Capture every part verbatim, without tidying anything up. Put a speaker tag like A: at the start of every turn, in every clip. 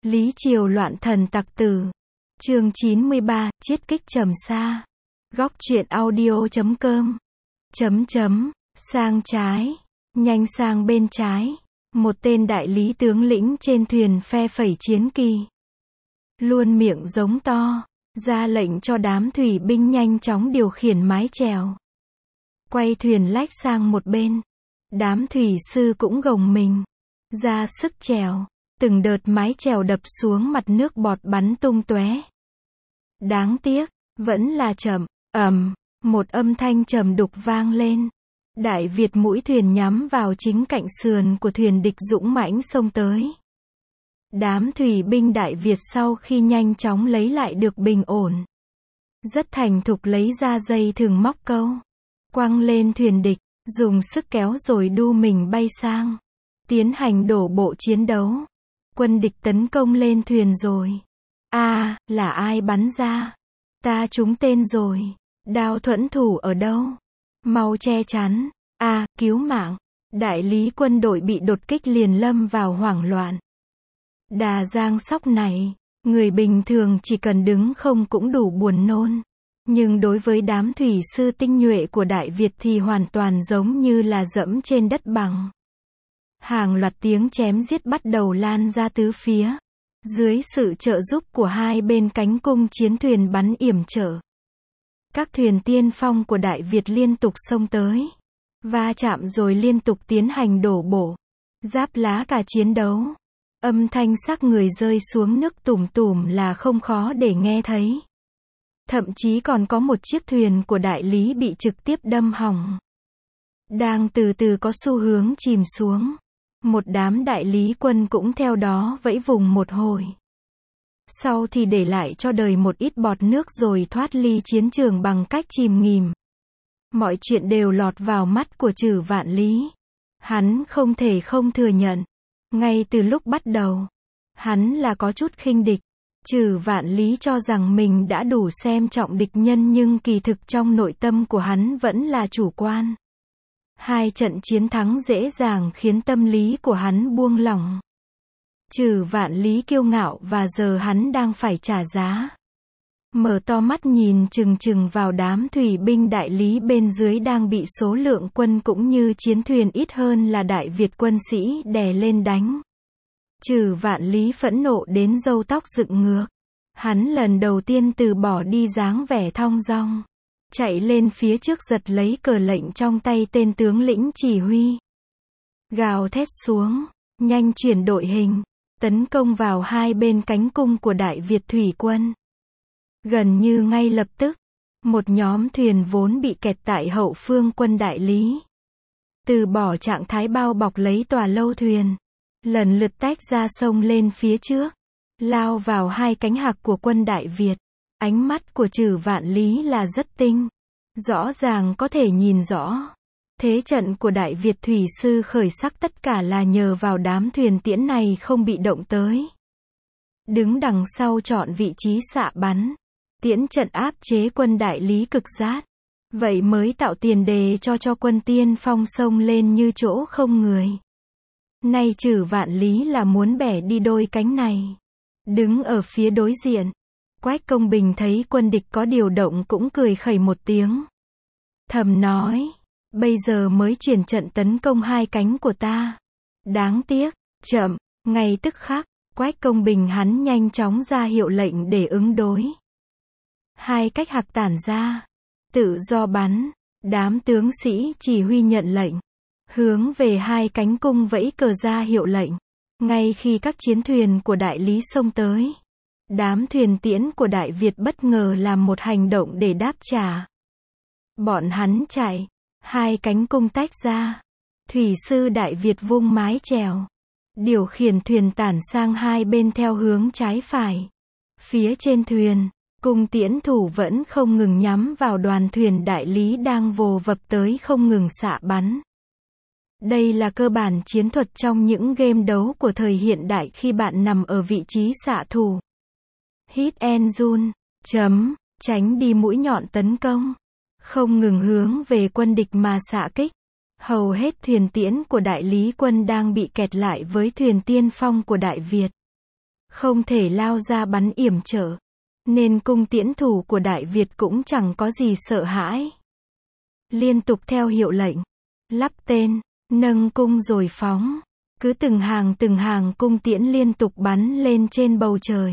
A: Lý Triều loạn thần tặc tử. Chương chín mươi ba, chiết kích trầm xa. Góc truyện audio chấm com. Chấm chấm, sang trái. Nhanh sang bên trái. Một tên đại lý tướng lĩnh trên thuyền phe phẩy chiến kỳ. Luôn miệng giống to, ra lệnh cho đám thủy binh nhanh chóng điều khiển mái chèo. Quay thuyền lách sang một bên. Đám thủy sư cũng gồng mình, ra sức chèo. Từng đợt mái chèo đập xuống mặt nước bọt bắn tung tóe. Đáng tiếc, vẫn là chậm, ầm, một âm thanh trầm đục vang lên. Đại Việt mũi thuyền nhắm vào chính cạnh sườn của thuyền địch dũng mãnh xông tới. Đám thủy binh Đại Việt sau khi nhanh chóng lấy lại được bình ổn, rất thành thục lấy ra dây thừng móc câu, quăng lên thuyền địch, dùng sức kéo rồi đu mình bay sang, tiến hành đổ bộ chiến đấu. Quân địch tấn công lên thuyền rồi. A, à, là ai bắn ra? Ta trúng tên rồi. Đao thuẫn thủ ở đâu? Mau che chắn. A, à, cứu mạng. Đại lý quân đội bị đột kích liền lâm vào hoảng loạn. Đà Giang Sóc này, người bình thường chỉ cần đứng không cũng đủ buồn nôn. Nhưng đối với đám thủy sư tinh nhuệ của Đại Việt thì hoàn toàn giống như là dẫm trên đất bằng. Hàng loạt tiếng chém giết bắt đầu lan ra tứ phía. Dưới sự trợ giúp của hai bên cánh cung chiến thuyền bắn yểm trở. Các thuyền tiên phong của Đại Việt liên tục xông tới. Va chạm rồi liên tục tiến hành đổ bộ. Giáp lá cả chiến đấu. Âm thanh xác người rơi xuống nước tủm tủm là không khó để nghe thấy. Thậm chí còn có một chiếc thuyền của đại lý bị trực tiếp đâm hỏng. Đang từ từ có xu hướng chìm xuống. Một đám đại lý quân cũng theo đó vẫy vùng một hồi. Sau thì để lại cho đời một ít bọt nước rồi thoát ly chiến trường bằng cách chìm nghỉm. Mọi chuyện đều lọt vào mắt của Trử Vạn Lý. Hắn không thể không thừa nhận. Ngay từ lúc bắt đầu, hắn là có chút khinh địch. Trử Vạn Lý cho rằng mình đã đủ xem trọng địch nhân nhưng kỳ thực trong nội tâm của hắn vẫn là chủ quan. Hai trận chiến thắng dễ dàng khiến tâm lý của hắn buông lỏng. Trử Vạn Lý kiêu ngạo và giờ hắn đang phải trả giá. Mở to mắt nhìn chừng chừng vào đám thủy binh đại lý bên dưới đang bị số lượng quân cũng như chiến thuyền ít hơn là Đại Việt quân sĩ đè lên đánh. Trử Vạn Lý phẫn nộ đến râu tóc dựng ngược. Hắn lần đầu tiên từ bỏ đi dáng vẻ thong dong. Chạy lên phía trước giật lấy cờ lệnh trong tay tên tướng lĩnh chỉ huy. Gào thét xuống, nhanh chuyển đội hình, tấn công vào hai bên cánh cung của Đại Việt thủy quân. Gần như ngay lập tức, một nhóm thuyền vốn bị kẹt tại hậu phương quân đại lý. Từ bỏ trạng thái bao bọc lấy tòa lâu thuyền, lần lượt tách ra sông lên phía trước, lao vào hai cánh hạc của quân Đại Việt. Ánh mắt của Trử Vạn Lý là rất tinh. Rõ ràng có thể nhìn rõ. Thế trận của Đại Việt thủy sư khởi sắc tất cả là nhờ vào đám thuyền tiễn này không bị động tới. Đứng đằng sau chọn vị trí xạ bắn. Tiễn trận áp chế quân đại lý cực giát. Vậy mới tạo tiền đề cho cho quân tiên phong sông lên như chỗ không người. Nay Trử Vạn Lý là muốn bẻ đi đôi cánh này. Đứng ở phía đối diện. Quách Công Bình thấy quân địch có điều động cũng cười khẩy một tiếng. Thầm nói, bây giờ mới chuyển trận tấn công hai cánh của ta. Đáng tiếc, chậm, ngay tức khắc, Quách Công Bình hắn nhanh chóng ra hiệu lệnh để ứng đối. Hai cách hạc tản ra, tự do bắn, đám tướng sĩ chỉ huy nhận lệnh. Hướng về hai cánh cung vẫy cờ ra hiệu lệnh. Ngay khi các chiến thuyền của đại lý xông tới. Đám thuyền tiễn của Đại Việt bất ngờ làm một hành động để đáp trả. Bọn hắn chạy, hai cánh cung tách ra. Thủy sư Đại Việt vung mái chèo, điều khiển thuyền tản sang hai bên theo hướng trái phải. Phía trên thuyền, cung tiễn thủ vẫn không ngừng nhắm vào đoàn thuyền đại lý đang vồ vập tới không ngừng xạ bắn. Đây là cơ bản chiến thuật trong những game đấu của thời hiện đại khi bạn nằm ở vị trí xạ thủ. Hit and run, chấm, tránh đi mũi nhọn tấn công. Không ngừng hướng về quân địch mà xạ kích. Hầu hết thuyền tiễn của đại lý quân đang bị kẹt lại với thuyền tiên phong của Đại Việt. không thể lao ra bắn yểm trở, nên cung tiễn thủ của Đại Việt cũng chẳng có gì sợ hãi. Liên tục theo hiệu lệnh, lắp tên, nâng cung rồi phóng, cứ từng hàng từng hàng cung tiễn liên tục bắn lên trên bầu trời.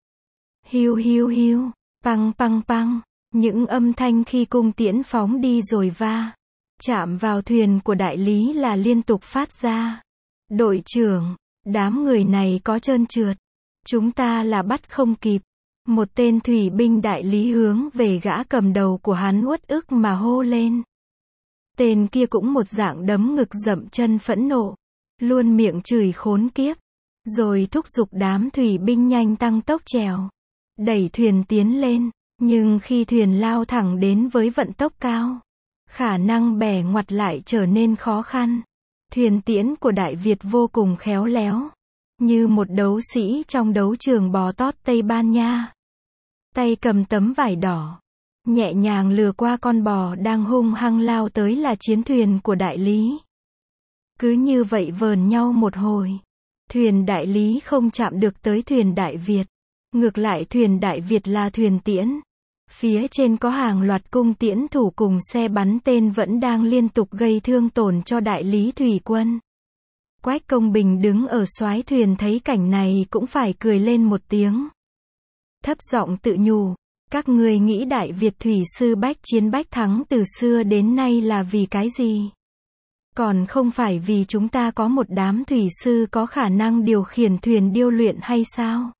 A: Hiu hiu hiu, păng păng păng, những âm thanh khi cung tiễn phóng đi rồi va chạm vào thuyền của đại lý là liên tục phát ra. Đội trưởng, đám người này có trơn trượt, chúng ta là bắt không kịp. Một tên thủy binh đại lý hướng về gã cầm đầu của hắn uất ức mà hô lên. Tên kia cũng một dạng đấm ngực dậm chân phẫn nộ, luôn miệng chửi khốn kiếp, rồi thúc giục đám thủy binh nhanh tăng tốc chèo, đẩy thuyền tiến lên, nhưng khi thuyền lao thẳng đến với vận tốc cao, khả năng bẻ ngoặt lại trở nên khó khăn. Thuyền tiễn của Đại Việt vô cùng khéo léo, như một đấu sĩ trong đấu trường bò tót Tây Ban Nha. Tay cầm tấm vải đỏ, nhẹ nhàng lừa qua con bò đang hung hăng lao tới là chiến thuyền của đại lý. Cứ như vậy vờn nhau một hồi, thuyền đại lý không chạm được tới thuyền Đại Việt. Ngược lại thuyền Đại Việt là thuyền tiễn. Phía trên có hàng loạt cung tiễn thủ cùng xe bắn tên vẫn đang liên tục gây thương tổn cho đại lý thủy quân. Quách Công Bình đứng ở soái thuyền thấy cảnh này cũng phải cười lên một tiếng. Thấp giọng tự nhủ, các ngươi nghĩ Đại Việt thủy sư bách chiến bách thắng từ xưa đến nay là vì cái gì? Còn không phải vì chúng ta có một đám thủy sư có khả năng điều khiển thuyền điêu luyện hay sao?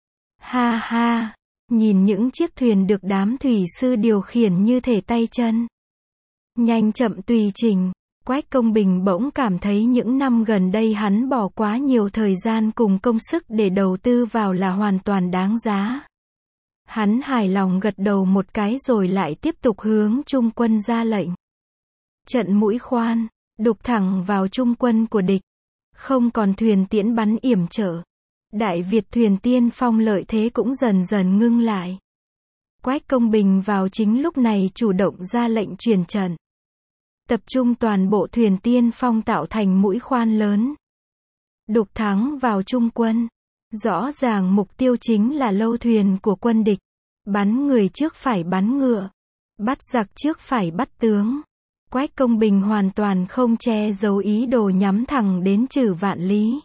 A: Ha ha, nhìn những chiếc thuyền được đám thủy sư điều khiển như thể tay chân nhanh chậm tùy chỉnh, Quách Công Bình bỗng cảm thấy những năm gần đây hắn bỏ quá nhiều thời gian cùng công sức để đầu tư vào là hoàn toàn đáng giá. Hắn hài lòng gật đầu một cái rồi lại tiếp tục hướng trung quân ra lệnh. Trận mũi khoan, đục thẳng vào trung quân của địch. Không còn thuyền tiễn bắn yểm trở. Đại Việt thuyền tiên phong lợi thế cũng dần dần ngưng lại. Quách Công Bình vào chính lúc này chủ động ra lệnh chuyển trận. Tập trung toàn bộ thuyền tiên phong tạo thành mũi khoan lớn. Đục thẳng vào trung quân. Rõ ràng mục tiêu chính là lâu thuyền của quân địch. Bắn người trước phải bắn ngựa. Bắt giặc trước phải bắt tướng. Quách Công Bình hoàn toàn không che giấu ý đồ nhắm thẳng đến Trử Vạn Lý.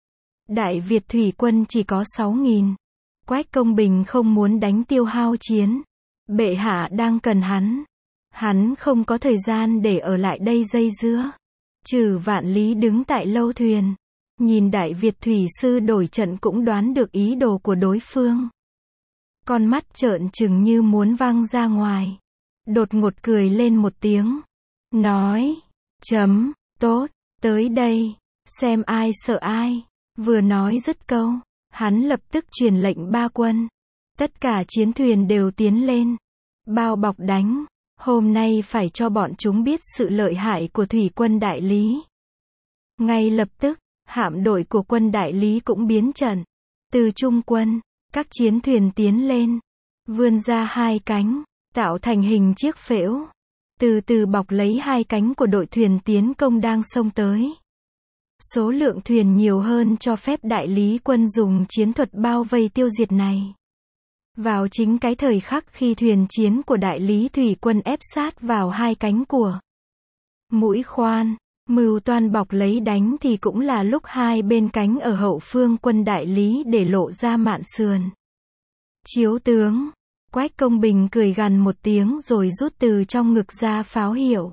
A: Đại Việt thủy quân chỉ có sáu nghìn. Quách Công Bình không muốn đánh tiêu hao chiến. Bệ hạ đang cần hắn. Hắn không có thời gian để ở lại đây dây dưa. Trử Vạn Lý đứng tại lâu thuyền. Nhìn Đại Việt thủy sư đổi trận cũng đoán được ý đồ của đối phương. Con mắt trợn trừng như muốn văng ra ngoài. Đột ngột cười lên một tiếng. Nói, chấm, tốt, tới đây, xem ai sợ ai. Vừa nói dứt câu, hắn lập tức truyền lệnh ba quân. Tất cả chiến thuyền đều tiến lên. Bao bọc đánh, hôm nay phải cho bọn chúng biết sự lợi hại của thủy quân đại lý. Ngay lập tức, hạm đội của quân đại lý cũng biến trận. Từ trung quân, các chiến thuyền tiến lên, vươn ra hai cánh, tạo thành hình chiếc phễu. Từ từ bọc lấy hai cánh của đội thuyền tiến công đang xông tới. Số lượng thuyền nhiều hơn cho phép đại lý quân dùng chiến thuật bao vây tiêu diệt này. Vào chính cái thời khắc khi thuyền chiến của đại lý thủy quân ép sát vào hai cánh của mũi khoan, mưu toan bọc lấy đánh thì cũng là lúc hai bên cánh ở hậu phương quân đại lý để lộ ra mạn sườn. Chiếu tướng, Quách Công Bình cười gằn một tiếng rồi rút từ trong ngực ra pháo hiệu.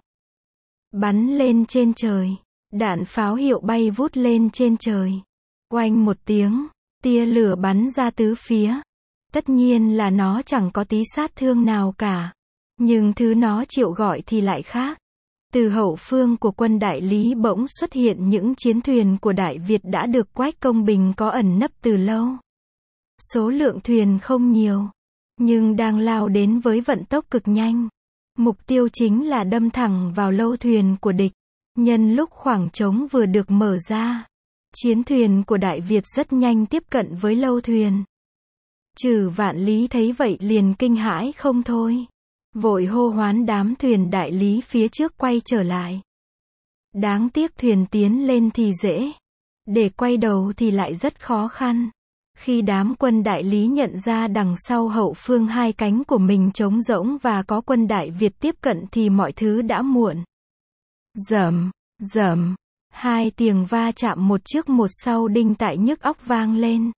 A: Bắn lên trên trời. Đạn pháo hiệu bay vút lên trên trời. Oanh một tiếng, tia lửa bắn ra tứ phía. Tất nhiên là nó chẳng có tí sát thương nào cả. Nhưng thứ nó chịu gọi thì lại khác. Từ hậu phương của quân đại lý bỗng xuất hiện những chiến thuyền của Đại Việt đã được Quách Công Bình có ẩn nấp từ lâu. Số lượng thuyền không nhiều, nhưng đang lao đến với vận tốc cực nhanh. Mục tiêu chính là đâm thẳng vào lâu thuyền của địch. Nhân lúc khoảng trống vừa được mở ra, chiến thuyền của Đại Việt rất nhanh tiếp cận với lâu thuyền. Trử Vạn Lý thấy vậy liền kinh hãi không thôi. Vội hô hoán đám thuyền đại lý phía trước quay trở lại. Đáng tiếc thuyền tiến lên thì dễ. Để quay đầu thì lại rất khó khăn. Khi đám quân Đại Lý nhận ra đằng sau hậu phương hai cánh của mình trống rỗng và có quân Đại Việt tiếp cận thì mọi thứ đã muộn. Rầm, rầm, hai tiếng va chạm một trước một sau đinh tai nhức óc vang lên.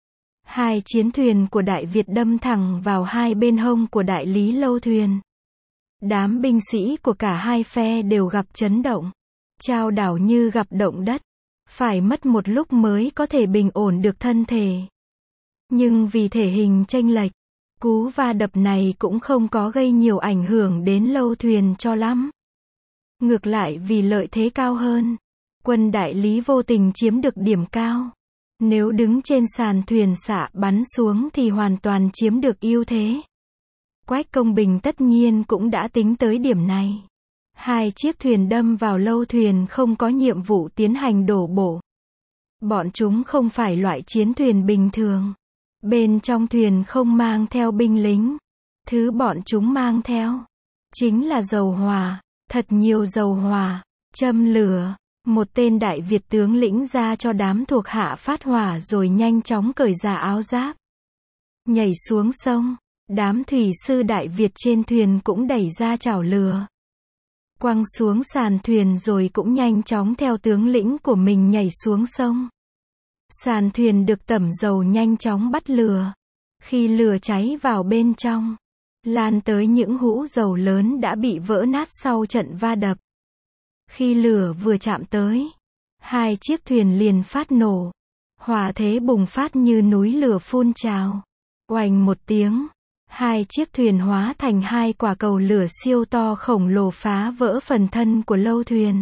A: Hai chiến thuyền của Đại Việt đâm thẳng vào hai bên hông của Đại Lý lâu thuyền. Đám binh sĩ của cả hai phe đều gặp chấn động, chao đảo như gặp động đất, phải mất một lúc mới có thể bình ổn được thân thể. Nhưng vì thể hình chênh lệch, cú va đập này cũng không có gây nhiều ảnh hưởng đến lâu thuyền cho lắm. Ngược lại vì lợi thế cao hơn, quân Đại Lý vô tình chiếm được điểm cao. Nếu đứng trên sàn thuyền xạ bắn xuống thì hoàn toàn chiếm được ưu thế. Quách Công Bình tất nhiên cũng đã tính tới điểm này. Hai chiếc thuyền đâm vào lâu thuyền không có nhiệm vụ tiến hành đổ bộ. Bọn chúng không phải loại chiến thuyền bình thường. Bên trong thuyền không mang theo binh lính. Thứ bọn chúng mang theo chính là dầu hỏa, thật nhiều dầu hỏa, châm lửa. Một tên Đại Việt tướng lĩnh ra cho đám thuộc hạ phát hỏa rồi nhanh chóng cởi ra áo giáp. Nhảy xuống sông, đám thủy sư Đại Việt trên thuyền cũng đẩy ra chảo lửa. Quăng xuống sàn thuyền rồi cũng nhanh chóng theo tướng lĩnh của mình nhảy xuống sông. Sàn thuyền được tẩm dầu nhanh chóng bắt lửa. Khi lửa cháy vào bên trong, lan tới những hũ dầu lớn đã bị vỡ nát sau trận va đập. Khi lửa vừa chạm tới, hai chiếc thuyền liền phát nổ. Hỏa thế bùng phát như núi lửa phun trào. Oành một tiếng, hai chiếc thuyền hóa thành hai quả cầu lửa siêu to khổng lồ phá vỡ phần thân của lâu thuyền.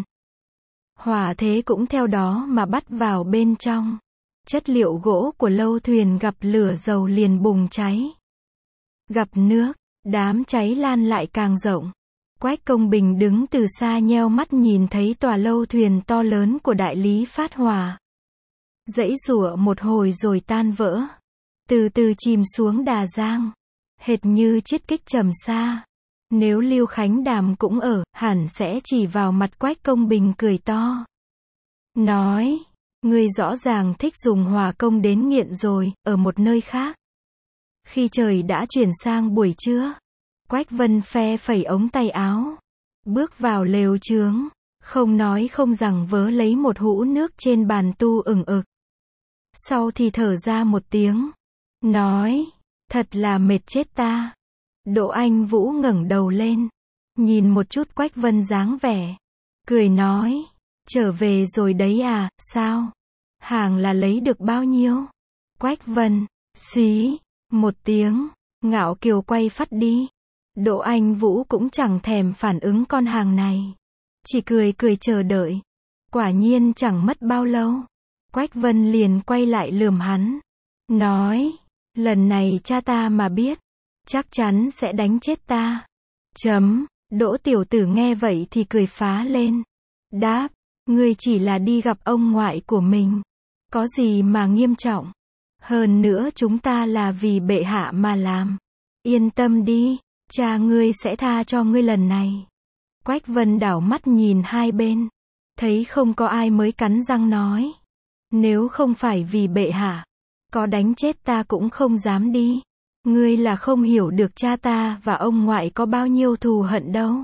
A: Hỏa thế cũng theo đó mà bắt vào bên trong. Chất liệu gỗ của lâu thuyền gặp lửa dầu liền bùng cháy. Gặp nước, đám cháy lan lại càng rộng. Quách Công Bình đứng từ xa nheo mắt nhìn thấy tòa lâu thuyền to lớn của Đại Lý phát hỏa. Giãy giụa một hồi rồi tan vỡ. Từ từ chìm xuống Đà Giang. Hệt như chiết kích Trầm Sa. Nếu Lưu Khánh Đàm cũng ở, hẳn sẽ chỉ vào mặt Quách Công Bình cười to. Nói, ngươi rõ ràng thích dùng hỏa công đến nghiện rồi, ở một nơi khác. Khi trời đã chuyển sang buổi trưa, Quách Vân phe phẩy ống tay áo, bước vào lều chướng, không nói không rằng vớ lấy một hũ nước trên bàn tu ửng ực. Sau thì thở ra một tiếng, nói, thật là mệt chết ta. Đỗ Anh Vũ ngẩng đầu lên, nhìn một chút Quách Vân dáng vẻ, cười nói, trở về rồi đấy à, sao? Hàng là lấy được bao nhiêu? Quách Vân, xí, một tiếng, ngạo kiều quay phắt đi. Đỗ Anh Vũ cũng chẳng thèm phản ứng con hàng này, chỉ cười cười chờ đợi. Quả nhiên chẳng mất bao lâu, Quách Vân liền quay lại lườm hắn, nói, lần này cha ta mà biết, chắc chắn sẽ đánh chết ta. Chấm, Đỗ tiểu tử nghe vậy thì cười phá lên, đáp, ngươi chỉ là đi gặp ông ngoại của mình, có gì mà nghiêm trọng. Hơn nữa chúng ta là vì bệ hạ mà làm. Yên tâm đi, cha ngươi sẽ tha cho ngươi lần này. Quách Vân đảo mắt nhìn hai bên, thấy không có ai mới cắn răng nói, nếu không phải vì bệ hạ, có đánh chết ta cũng không dám đi. Ngươi là không hiểu được cha ta và ông ngoại có bao nhiêu thù hận đâu.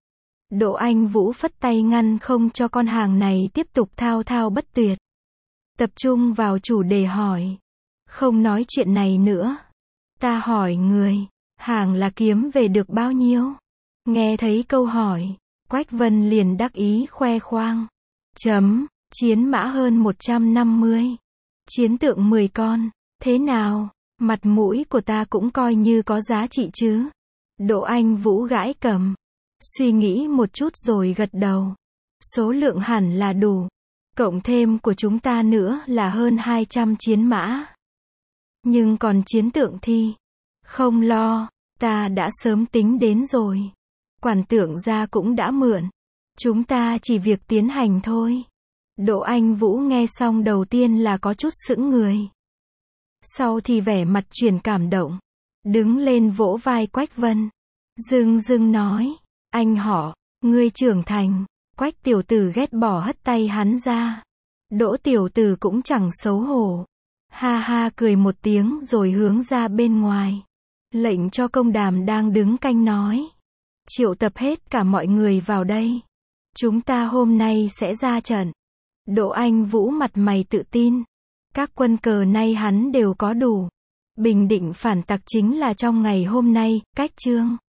A: Đỗ Anh Vũ phất tay ngăn không cho con hàng này tiếp tục thao thao bất tuyệt. Tập trung vào chủ đề hỏi. Không nói chuyện này nữa. Ta hỏi người, hàng là kiếm về được bao nhiêu? Nghe thấy câu hỏi, Quách Vân liền đắc ý khoe khoang. Chấm, chiến mã hơn một trăm năm mươi. Chiến tượng mười con. Thế nào? Mặt mũi của ta cũng coi như có giá trị chứ. Đỗ Anh Vũ gãi cầm, suy nghĩ một chút rồi gật đầu. Số lượng hẳn là đủ. Cộng thêm của chúng ta nữa là hơn hai trăm chiến mã. Nhưng còn chiến tượng thì, không lo, ta đã sớm tính đến rồi. Quản tượng gia cũng đã mượn. Chúng ta chỉ việc tiến hành thôi. Đỗ Anh Vũ nghe xong đầu tiên là có chút sững người. Sau thì vẻ mặt chuyển cảm động, đứng lên vỗ vai Quách Vân, dưng dưng nói, anh họ, ngươi trưởng thành. Quách tiểu tử ghét bỏ hất tay hắn ra. Đỗ tiểu tử cũng chẳng xấu hổ, Ha ha cười một tiếng rồi hướng ra bên ngoài. Lệnh cho công đàm đang đứng canh nói. Triệu tập hết cả mọi người vào đây. Chúng ta hôm nay sẽ ra trận. Đỗ Anh Vũ mặt mày tự tin. Các quân cờ nay hắn đều có đủ. Bình định phản tặc chính là trong ngày hôm nay, cách chương.